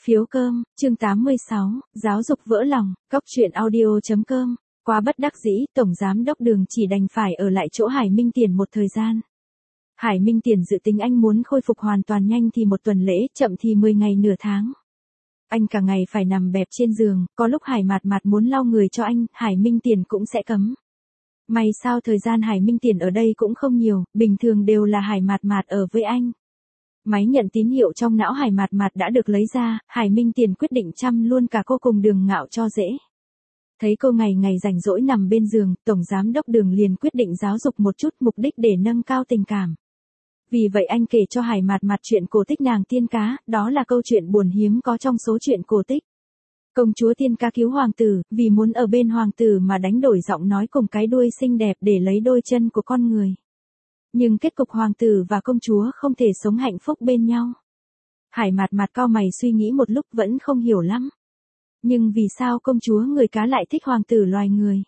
Phiếu cơm, chương 86, giáo dục vỡ lòng, cóc truyện audio.com. Quá bất đắc dĩ, Tổng Giám đốc Đường chỉ đành phải ở lại chỗ Hải Minh Tiền một thời gian. Hải Minh Tiền dự tính anh muốn khôi phục hoàn toàn nhanh thì 1 tuần lễ, chậm thì 10 ngày nửa tháng. Anh cả ngày phải nằm bẹp trên giường, có lúc Hải Mạt Mạt muốn lau người cho anh, Hải Minh Tiền cũng sẽ cấm. May sao thời gian Hải Minh Tiền ở đây cũng không nhiều, bình thường đều là Hải Mạt Mạt ở với anh. Máy nhận tín hiệu trong não Hải Mạt Mạt đã được lấy ra, Hải Minh Tiền quyết định chăm luôn cả cô cùng Đường Ngạo cho dễ. Thấy cô ngày ngày rảnh rỗi nằm bên giường, Tổng Giám đốc Đường liền quyết định giáo dục một chút, mục đích để nâng cao tình cảm. Vì vậy anh kể cho Hải Mạt Mạt chuyện cổ tích nàng tiên cá, đó là câu chuyện buồn hiếm có trong số chuyện cổ tích. Công chúa tiên cá cứu hoàng tử, vì muốn ở bên hoàng tử mà đánh đổi giọng nói cùng cái đuôi xinh đẹp để lấy đôi chân của con người. Nhưng kết cục hoàng tử và công chúa không thể sống hạnh phúc bên nhau. Hải Mạt Mạt cau mày suy nghĩ một lúc vẫn không hiểu lắm. Nhưng vì sao công chúa người cá lại thích hoàng tử loài người?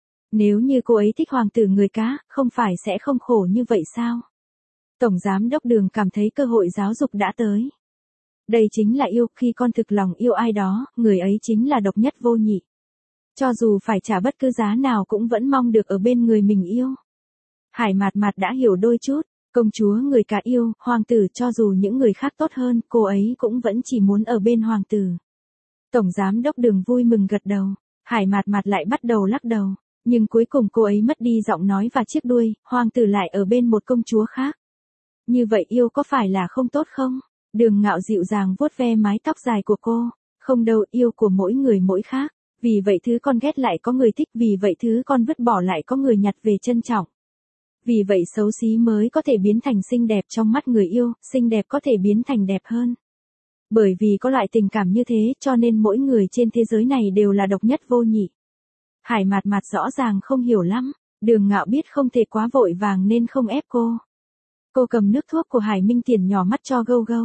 Nếu như cô ấy thích hoàng tử người cá, không phải sẽ không khổ như vậy sao? Tổng Giám đốc Đường cảm thấy cơ hội giáo dục đã tới. Đây chính là yêu, khi con thực lòng yêu ai đó, người ấy chính là độc nhất vô nhị. Cho dù phải trả bất cứ giá nào cũng vẫn mong được ở bên người mình yêu. Hải Mạt Mạt đã hiểu đôi chút, công chúa người cá yêu, hoàng tử cho dù những người khác tốt hơn, cô ấy cũng vẫn chỉ muốn ở bên hoàng tử. Tổng Giám đốc Đường vui mừng gật đầu, Hải Mạt Mạt lại bắt đầu lắc đầu, nhưng cuối cùng cô ấy mất đi giọng nói và chiếc đuôi, hoàng tử lại ở bên một công chúa khác. Như vậy yêu có phải là không tốt không? Đường Ngạo dịu dàng vuốt ve mái tóc dài của cô, không đâu, yêu của mỗi người mỗi khác, vì vậy thứ con ghét lại có người thích, vì vậy thứ con vứt bỏ lại có người nhặt về trân trọng. Vì vậy xấu xí mới có thể biến thành xinh đẹp trong mắt người yêu, xinh đẹp có thể biến thành đẹp hơn. Bởi vì có loại tình cảm như thế cho nên mỗi người trên thế giới này đều là độc nhất vô nhị. Hải Mạt Mạt rõ ràng không hiểu lắm, Đường Ngạo biết không thể quá vội vàng nên không ép cô. Cô cầm nước thuốc của Hải Minh Tiền nhỏ mắt cho Gâu Gâu.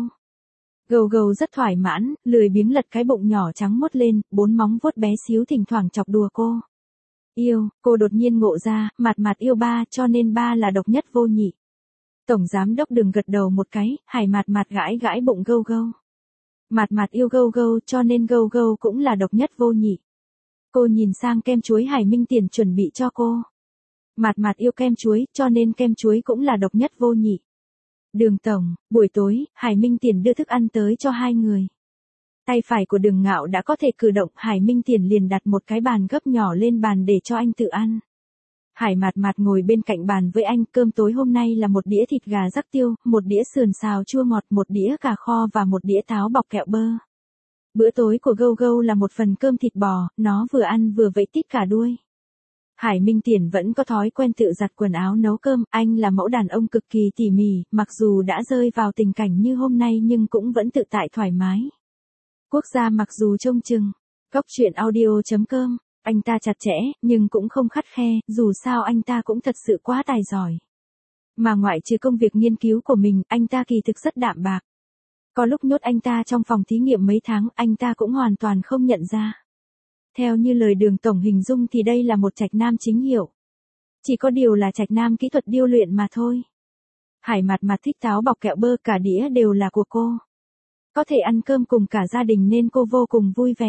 Gâu Gâu rất thoải mãn, lười biếng lật cái bụng nhỏ trắng mốt lên, 4 móng vuốt bé xíu thỉnh thoảng chọc đùa cô. Yêu, cô đột nhiên ngộ ra, Mạt Mạt yêu ba cho nên ba là độc nhất vô nhị. Tổng Giám đốc Đường gật đầu một cái, Hải Mạt Mạt gãi gãi bụng Gâu Gâu. Mạt Mạt yêu Gâu Gâu cho nên Gâu Gâu cũng là độc nhất vô nhị. Cô nhìn sang kem chuối Hải Minh Tiền chuẩn bị cho cô. Mạt Mạt yêu kem chuối cho nên kem chuối cũng là độc nhất vô nhị. Đường tổng, buổi tối, Hải Minh Tiền đưa thức ăn tới cho hai người. Tay phải của Đường Ngạo đã có thể cử động, Hải Minh Tiền liền đặt một cái bàn gấp nhỏ lên bàn để cho anh tự ăn. Hải Mạt Mạt ngồi bên cạnh bàn với anh, cơm tối hôm nay là một đĩa thịt gà rắc tiêu, một đĩa sườn xào chua ngọt, một đĩa cà kho và một đĩa táo bọc kẹo bơ. Bữa tối của Gâu Gâu là một phần cơm thịt bò, nó vừa ăn vừa vẫy tít cả đuôi. Hải Minh Tiền vẫn có thói quen tự giặt quần áo nấu cơm, anh là mẫu đàn ông cực kỳ tỉ mỉ, mặc dù đã rơi vào tình cảnh như hôm nay nhưng cũng vẫn tự tại thoải mái. Quốc gia mặc dù trông chừng, cóc truyện audio.com, anh ta chặt chẽ, nhưng cũng không khắt khe, dù sao anh ta cũng thật sự quá tài giỏi. Mà ngoại trừ công việc nghiên cứu của mình, anh ta kỳ thực rất đạm bạc. Có lúc nhốt anh ta trong phòng thí nghiệm mấy tháng, anh ta cũng hoàn toàn không nhận ra. Theo như lời Đường tổng hình dung thì đây là một trạch nam chính hiệu. Chỉ có điều là trạch nam kỹ thuật điêu luyện mà thôi. Hải Mạt Mạt thích táo bọc kẹo bơ, cả đĩa đều là của cô. Có thể ăn cơm cùng cả gia đình nên cô vô cùng vui vẻ.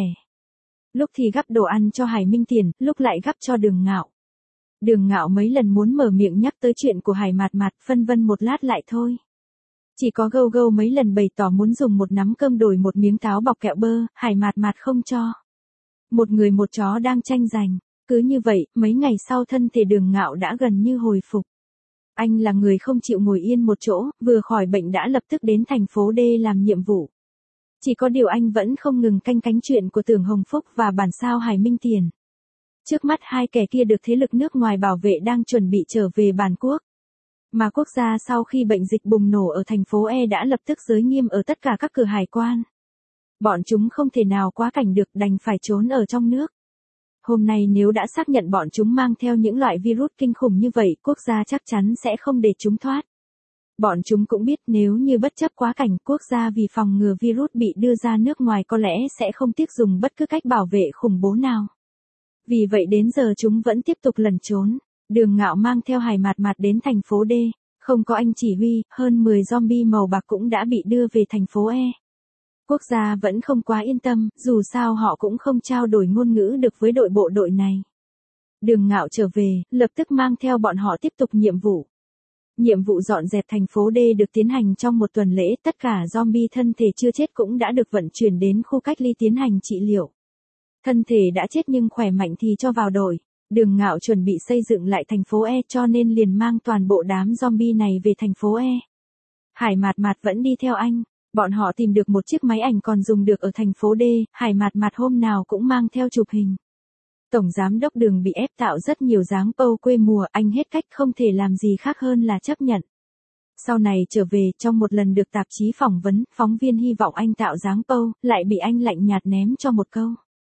Lúc thì gắp đồ ăn cho Hải Minh Tiền, lúc lại gắp cho Đường Ngạo. Đường Ngạo mấy lần muốn mở miệng nhắc tới chuyện của Hải Mạt Mạt, phân vân một lát lại thôi. Chỉ có Gâu Gâu mấy lần bày tỏ muốn dùng một nắm cơm đổi một miếng táo bọc kẹo bơ, Hải Mạt Mạt không cho. Một người một chó đang tranh giành. Cứ như vậy, mấy ngày sau thân thể Đường Ngạo đã gần như hồi phục. Anh là người không chịu ngồi yên một chỗ, vừa khỏi bệnh đã lập tức đến thành phố D làm nhiệm vụ. Chỉ có điều anh vẫn không ngừng canh cánh chuyện của Tưởng Hồng Phúc và bản sao Hải Minh Tiền. Trước mắt hai kẻ kia được thế lực nước ngoài bảo vệ đang chuẩn bị trở về bản quốc. Mà quốc gia sau khi bệnh dịch bùng nổ ở thành phố E đã lập tức giới nghiêm ở tất cả các cửa hải quan. Bọn chúng không thể nào quá cảnh được, đành phải trốn ở trong nước. Hôm nay nếu đã xác nhận bọn chúng mang theo những loại virus kinh khủng như vậy, quốc gia chắc chắn sẽ không để chúng thoát. Bọn chúng cũng biết nếu như bất chấp quá cảnh, quốc gia vì phòng ngừa virus bị đưa ra nước ngoài có lẽ sẽ không tiếc dùng bất cứ cách bảo vệ khủng bố nào. Vì vậy đến giờ chúng vẫn tiếp tục lẩn trốn. Đường Ngạo mang theo Hải Mạt Mạt đến thành phố D, không có anh chỉ huy, hơn 10 zombie màu bạc cũng đã bị đưa về thành phố E. Quốc gia vẫn không quá yên tâm, dù sao họ cũng không trao đổi ngôn ngữ được với đội bộ đội này. Đường Ngạo trở về, lập tức mang theo bọn họ tiếp tục nhiệm vụ. Nhiệm vụ dọn dẹp thành phố D được tiến hành trong một tuần lễ, tất cả zombie thân thể chưa chết cũng đã được vận chuyển đến khu cách ly tiến hành trị liệu. Thân thể đã chết nhưng khỏe mạnh thì cho vào đội. Đường Ngạo chuẩn bị xây dựng lại thành phố E cho nên liền mang toàn bộ đám zombie này về thành phố E. Hải Mạt Mạt vẫn đi theo anh. Bọn họ tìm được một chiếc máy ảnh còn dùng được ở thành phố D, Hải Mạt Mạt hôm nào cũng mang theo chụp hình. Tổng giám đốc Đường bị ép tạo rất nhiều dáng pâu quê mùa, anh hết cách không thể làm gì khác hơn là chấp nhận. Sau này trở về, trong một lần được tạp chí phỏng vấn, phóng viên hy vọng anh tạo dáng pâu, lại bị anh lạnh nhạt ném cho một câu.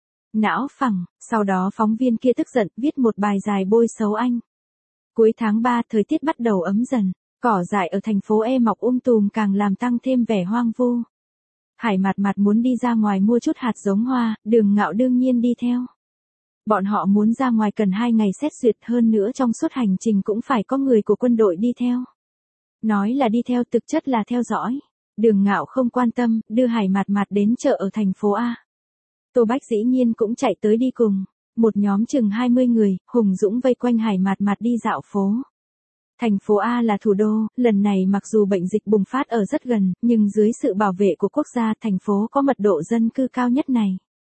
Não phẳng, sau đó phóng viên kia tức giận, viết một bài dài bôi xấu anh. Cuối tháng 3 thời tiết bắt đầu ấm dần, cỏ dại ở thành phố E mọc tùm càng làm tăng thêm vẻ hoang vu. Hải Mạt Mạt muốn đi ra ngoài mua chút hạt giống hoa, Đường Ngạo đương nhiên đi theo. Bọn họ muốn ra ngoài cần 2 ngày xét duyệt, hơn nữa trong suốt hành trình cũng phải có người của quân đội đi theo. Nói là đi theo thực chất là theo dõi. Đường Ngạo không quan tâm, đưa Hải Mạt Mạt đến chợ ở thành phố A. Tô Bách dĩ nhiên cũng chạy tới đi cùng. Một nhóm chừng 20 người, hùng dũng vây quanh Hải Mạt Mạt đi dạo phố. Thành phố A là thủ đô, lần này mặc dù bệnh dịch bùng phát ở rất gần, nhưng dưới sự bảo vệ của quốc gia, thành phố có mật độ dân cư cao nhất này.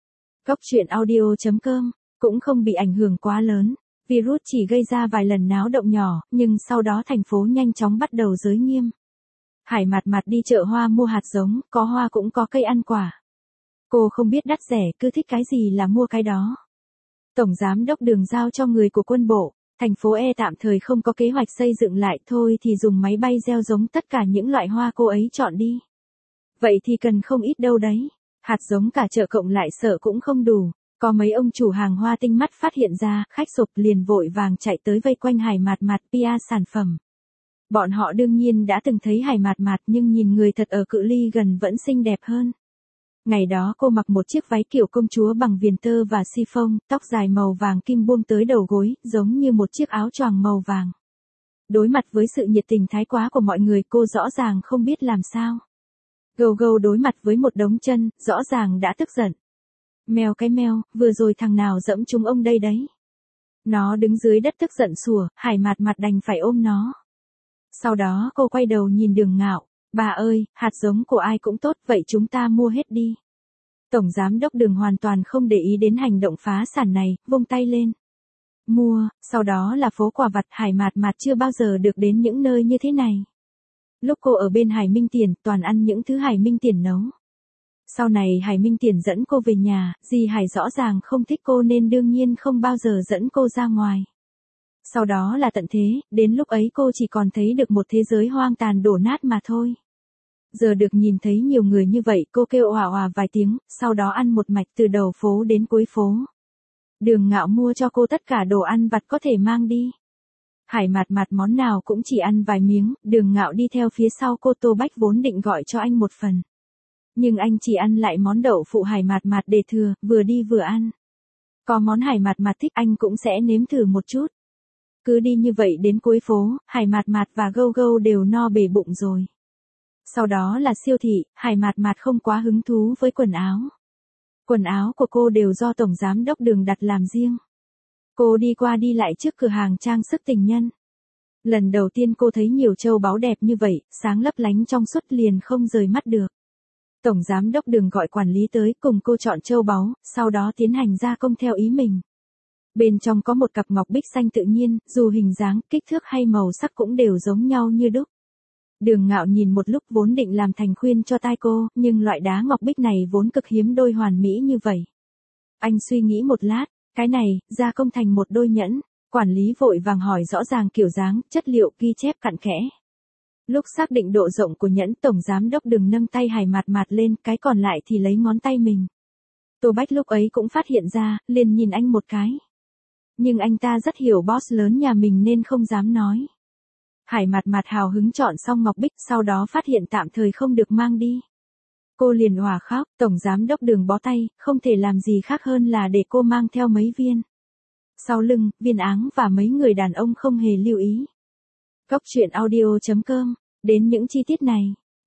Góc truyện audio.com cũng không bị ảnh hưởng quá lớn. Virus chỉ gây ra vài lần náo động nhỏ, nhưng sau đó thành phố nhanh chóng bắt đầu giới nghiêm. Hải Mạt Mạt đi chợ hoa mua hạt giống, có hoa cũng có cây ăn quả. Cô không biết đắt rẻ, cứ thích cái gì là mua cái đó. Tổng giám đốc Đường giao cho người của quân bộ, thành phố E tạm thời không có kế hoạch xây dựng lại, thôi thì dùng máy bay gieo giống tất cả những loại hoa cô ấy chọn đi. Vậy thì cần không ít đâu đấy. Hạt giống cả chợ cộng lại sợ cũng không đủ. Có mấy ông chủ hàng hoa tinh mắt phát hiện ra, khách sộp liền vội vàng chạy tới vây quanh Hải Mạt Mạt PR sản phẩm. Bọn họ đương nhiên đã từng thấy Hải Mạt Mạt nhưng nhìn người thật ở cự ly gần vẫn xinh đẹp hơn. Ngày đó cô mặc một chiếc váy kiểu công chúa bằng viền tơ và chiffon, tóc dài màu vàng kim buông tới đầu gối, giống như một chiếc áo choàng màu vàng. Đối mặt với sự nhiệt tình thái quá của mọi người, cô rõ ràng không biết làm sao. Gâu gâu đối mặt với một đống chân, rõ ràng đã tức giận. Mèo cái mèo, vừa rồi thằng nào dẫm chúng ông đây đấy. Nó đứng dưới đất tức giận sủa, Hải Mạt Mạt đành phải ôm nó. Sau đó cô quay đầu nhìn Đường Ngạo, bà ơi, hạt giống của ai cũng tốt, vậy chúng ta mua hết đi. Tổng giám đốc Đường hoàn toàn không để ý đến hành động phá sản này, vung tay lên. Mua, sau đó là phố quà vặt. Hải Mạt Mạt chưa bao giờ được đến những nơi như thế này. Lúc cô ở bên Hải Minh Tiền, toàn ăn những thứ Hải Minh Tiền nấu. Sau này Hải Minh Tiền dẫn cô về nhà, dì Hải rõ ràng không thích cô nên đương nhiên không bao giờ dẫn cô ra ngoài. Sau đó là tận thế, đến lúc ấy cô chỉ còn thấy được một thế giới hoang tàn đổ nát mà thôi. Giờ được nhìn thấy nhiều người như vậy, cô kêu òa òa vài tiếng, sau đó ăn một mạch từ đầu phố đến cuối phố. Đường Ngạo mua cho cô tất cả đồ ăn vặt có thể mang đi. Hải Mạt Mạt món nào cũng chỉ ăn vài miếng, Đường Ngạo đi theo phía sau cô. Tô Bách vốn định gọi cho anh một phần. Nhưng anh chỉ ăn lại món đậu phụ Hải Mạt Mạt để thừa, vừa đi vừa ăn. Có món Hải Mạt Mạt thích anh cũng sẽ nếm thử một chút. Cứ đi như vậy đến cuối phố, Hải Mạt Mạt và Gâu Gâu đều no bể bụng rồi. Sau đó là siêu thị, Hải Mạt Mạt không quá hứng thú với quần áo. Quần áo của cô đều do Tổng giám đốc Đường đặt làm riêng. Cô đi qua đi lại trước cửa hàng trang sức tình nhân. Lần đầu tiên cô thấy nhiều châu báu đẹp như vậy, sáng lấp lánh trong suốt liền không rời mắt được. Tổng giám đốc Đường gọi quản lý tới cùng cô chọn châu báu, sau đó tiến hành gia công theo ý mình. Bên trong có một cặp ngọc bích xanh tự nhiên, dù hình dáng, kích thước hay màu sắc cũng đều giống nhau như đúc. Đường Ngạo nhìn một lúc vốn định làm thành khuyên cho tai cô, nhưng loại đá ngọc bích này vốn cực hiếm đôi hoàn mỹ như vậy. Anh suy nghĩ một lát, cái này, gia công thành một đôi nhẫn. Quản lý vội vàng hỏi rõ ràng kiểu dáng, chất liệu, ghi chép cặn kẽ. Lúc xác định độ rộng của nhẫn, Tổng giám đốc Đường nâng tay Hải Mạt Mạt lên, cái còn lại thì lấy ngón tay mình. Tô Bách lúc ấy cũng phát hiện ra, liền nhìn anh một cái. Nhưng anh ta rất hiểu boss lớn nhà mình nên không dám nói. Hải Mạt Mạt hào hứng chọn xong ngọc bích, sau đó phát hiện tạm thời không được mang đi. Cô liền òa khóc, Tổng giám đốc Đường bó tay, không thể làm gì khác hơn là để cô mang theo mấy viên. Sau lưng, viên áng và mấy người đàn ông không hề lưu ý. Góc truyện audio.com, đến những chi tiết này.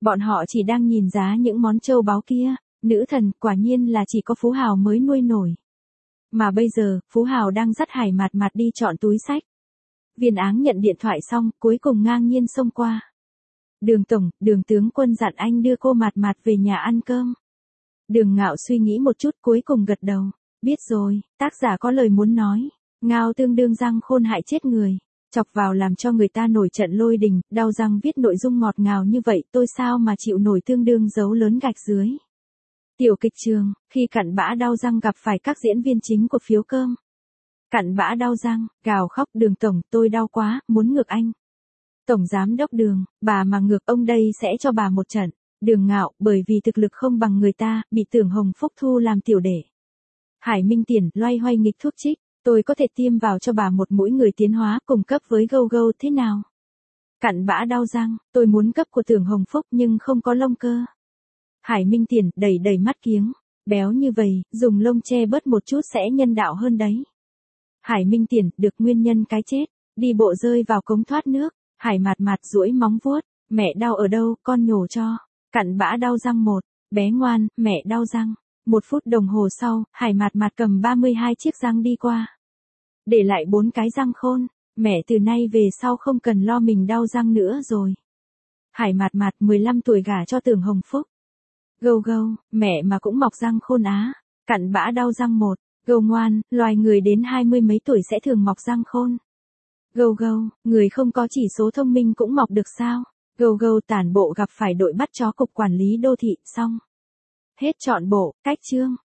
Bọn họ chỉ đang nhìn giá những món châu báu kia, nữ thần quả nhiên là chỉ có Phú Hào mới nuôi nổi. Mà bây giờ, Phú Hào đang dắt Hải Mạt Mạt đi chọn túi xách. Viên Áng nhận điện thoại xong, cuối cùng ngang nhiên xông qua. Đường tổng, Đường tướng quân dặn anh đưa cô Mạt Mạt về nhà ăn cơm. Đường Ngạo suy nghĩ một chút cuối cùng gật đầu. Biết rồi, tác giả có lời muốn nói. Ngao Tương đương răng khôn hại chết người. Chọc vào làm cho người ta nổi trận lôi đình, đau răng viết nội dung ngọt ngào như vậy tôi sao mà chịu nổi tương đương dấu lớn gạch dưới. Tiểu kịch trường, khi Cặn Bã đau răng gặp phải các diễn viên chính của Phiếu Cơm. Cặn Bã đau răng, gào khóc Đường tổng tôi đau quá, muốn ngược anh. Tổng giám đốc Đường, bà mà ngược ông đây sẽ cho bà một trận. Đường Ngạo, bởi vì thực lực không bằng người ta, bị Tưởng Hồng Phúc thu làm tiểu đệ. Hải Minh Tiền, loay hoay nghịch thuốc trích, tôi có thể tiêm vào cho bà một mũi người tiến hóa cùng cấp với Gâu Gâu thế nào? Cặn Bã đau răng, tôi muốn cấp của Tưởng Hồng Phúc nhưng không có lông cơ. Hải Minh Tiền, đầy đầy mắt kiếng, béo như vậy, dùng lông che bớt một chút sẽ nhân đạo hơn đấy. Hải Minh Tiền, được nguyên nhân cái chết, đi bộ rơi vào cống thoát nước, Hải Mạt Mạt duỗi móng vuốt, mẹ đau ở đâu, con nhổ cho. Cặn Bã đau răng một, bé ngoan, mẹ đau răng. 1 phút đồng hồ sau, Hải Mạt Mạt cầm 32 chiếc răng đi qua. Để lại 4 cái răng khôn, mẹ từ nay về sau không cần lo mình đau răng nữa rồi. Hải Mạt Mạt 15 tuổi gả cho Tưởng Hồng Phúc. Gâu Gâu, mẹ mà cũng mọc răng khôn á. Cặn Bã đau răng một, Gâu ngoan, loài người đến 20 mấy tuổi sẽ thường mọc răng khôn. Gâu Gâu, người không có chỉ số thông minh cũng mọc được sao? Gâu Gâu tản bộ gặp phải đội bắt chó cục quản lý đô thị, xong. Hết trọn bộ, cách chương.